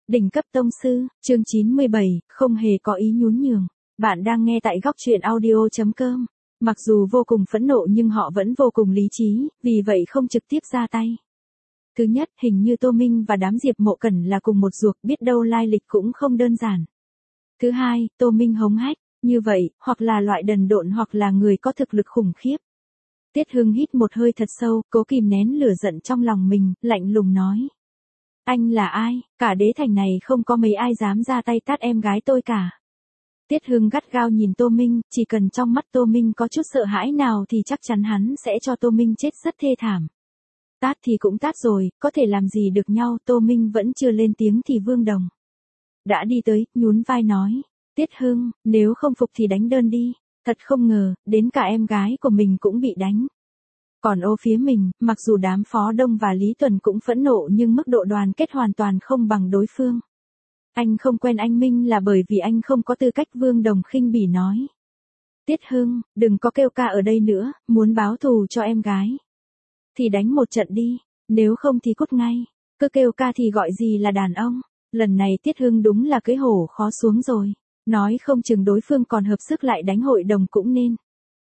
Đỉnh cấp tông sư, chương 97, không hề có ý nhún nhường. Bạn đang nghe tại góc truyện audio.com. Mặc dù vô cùng phẫn nộ nhưng họ vẫn vô cùng lý trí, vì vậy không trực tiếp ra tay. Thứ nhất, hình như Tô Minh và đám Diệp Mộ Cẩn là cùng một ruột, biết đâu lai lịch cũng không đơn giản. Thứ hai, Tô Minh hống hách, như vậy, hoặc là loại đần độn hoặc là người có thực lực khủng khiếp. Tiết Hưng hít một hơi thật sâu, cố kìm nén lửa giận trong lòng mình, lạnh lùng nói. Anh là ai? Cả đế thành này không có mấy ai dám ra tay tát em gái tôi cả. Tiết Hưng gắt gao nhìn Tô Minh, chỉ cần trong mắt Tô Minh có chút sợ hãi nào thì chắc chắn hắn sẽ cho Tô Minh chết rất thê thảm. Tát thì cũng tát rồi, có thể làm gì được nhau, Tô Minh vẫn chưa lên tiếng thì Vương Đồng đã đi tới, nhún vai nói. Tiết Hưng, nếu không phục thì đánh đơn đi. Thật không ngờ, đến cả em gái của mình cũng bị đánh. Còn ô phía mình, mặc dù đám Phó Đông và Lý Tuần cũng phẫn nộ nhưng mức độ đoàn kết hoàn toàn không bằng đối phương. Anh không quen anh Minh là bởi vì anh không có tư cách, Vương Đồng khinh bỉ nói. Tiết Hưng, đừng có kêu ca ở đây nữa, muốn báo thù cho em gái thì đánh một trận đi, nếu không thì cút ngay, cứ kêu ca thì gọi gì là đàn ông. Lần này Tiết Hưng đúng là cưỡi hổ khó xuống rồi, nói không chừng đối phương còn hợp sức lại đánh hội đồng cũng nên.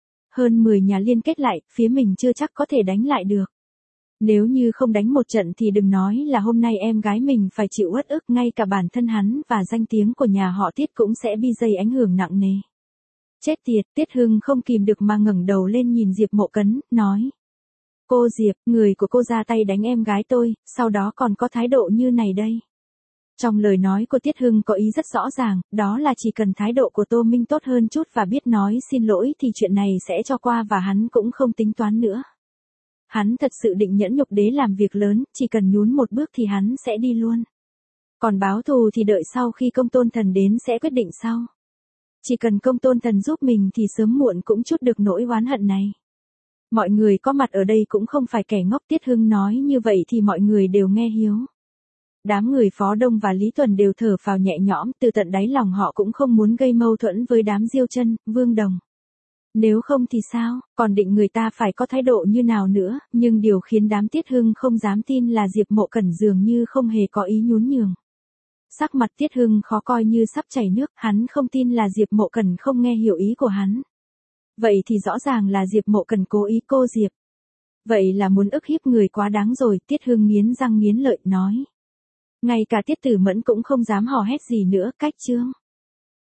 Hơn 10 nhà liên kết lại, phía mình chưa chắc có thể đánh lại được. Nếu như không đánh một trận thì đừng nói là hôm nay em gái mình phải chịu uất ức, ngay cả bản thân hắn và danh tiếng của nhà họ Tiết cũng sẽ bị dây ảnh hưởng nặng nề. Chết tiệt, Tiết Hưng không kìm được mà ngẩng đầu lên nhìn Diệp Mộ Cấn, nói. Cô Diệp, người của cô ra tay đánh em gái tôi, sau đó còn có thái độ như này đây. Trong lời nói của Tiết Hưng có ý rất rõ ràng, đó là chỉ cần thái độ của Tô Minh tốt hơn chút và biết nói xin lỗi thì chuyện này sẽ cho qua và hắn cũng không tính toán nữa. Hắn thật sự định nhẫn nhục đế làm việc lớn, chỉ cần nhún một bước thì hắn sẽ đi luôn. Còn báo thù thì đợi sau khi Công Tôn Thần đến sẽ quyết định sau. Chỉ cần Công Tôn Thần giúp mình thì sớm muộn cũng trút được nỗi oán hận này. Mọi người có mặt ở đây cũng không phải kẻ ngốc, Tiết Hưng nói như vậy thì mọi người đều nghe hiếu. Đám người Phó Đông và Lý Tuần đều thở phào nhẹ nhõm, từ tận đáy lòng họ cũng không muốn gây mâu thuẫn với đám Diêu Chân, Vương Đồng. Nếu không thì sao, còn định người ta phải có thái độ như nào nữa, nhưng điều khiến đám Tiết Hưng không dám tin là Diệp Mộ Cẩn dường như không hề có ý nhún nhường. Sắc mặt Tiết Hưng khó coi như sắp chảy nước, hắn không tin là Diệp Mộ Cẩn không nghe hiểu ý của hắn. Vậy thì rõ ràng là Diệp Mộ Cẩn cố ý cô Diệp. Vậy là muốn ức hiếp người quá đáng rồi, Tiết Hưng nghiến răng nghiến lợi nói. Ngay cả Tiết Tử Mẫn cũng không dám hò hét gì nữa, cách chương.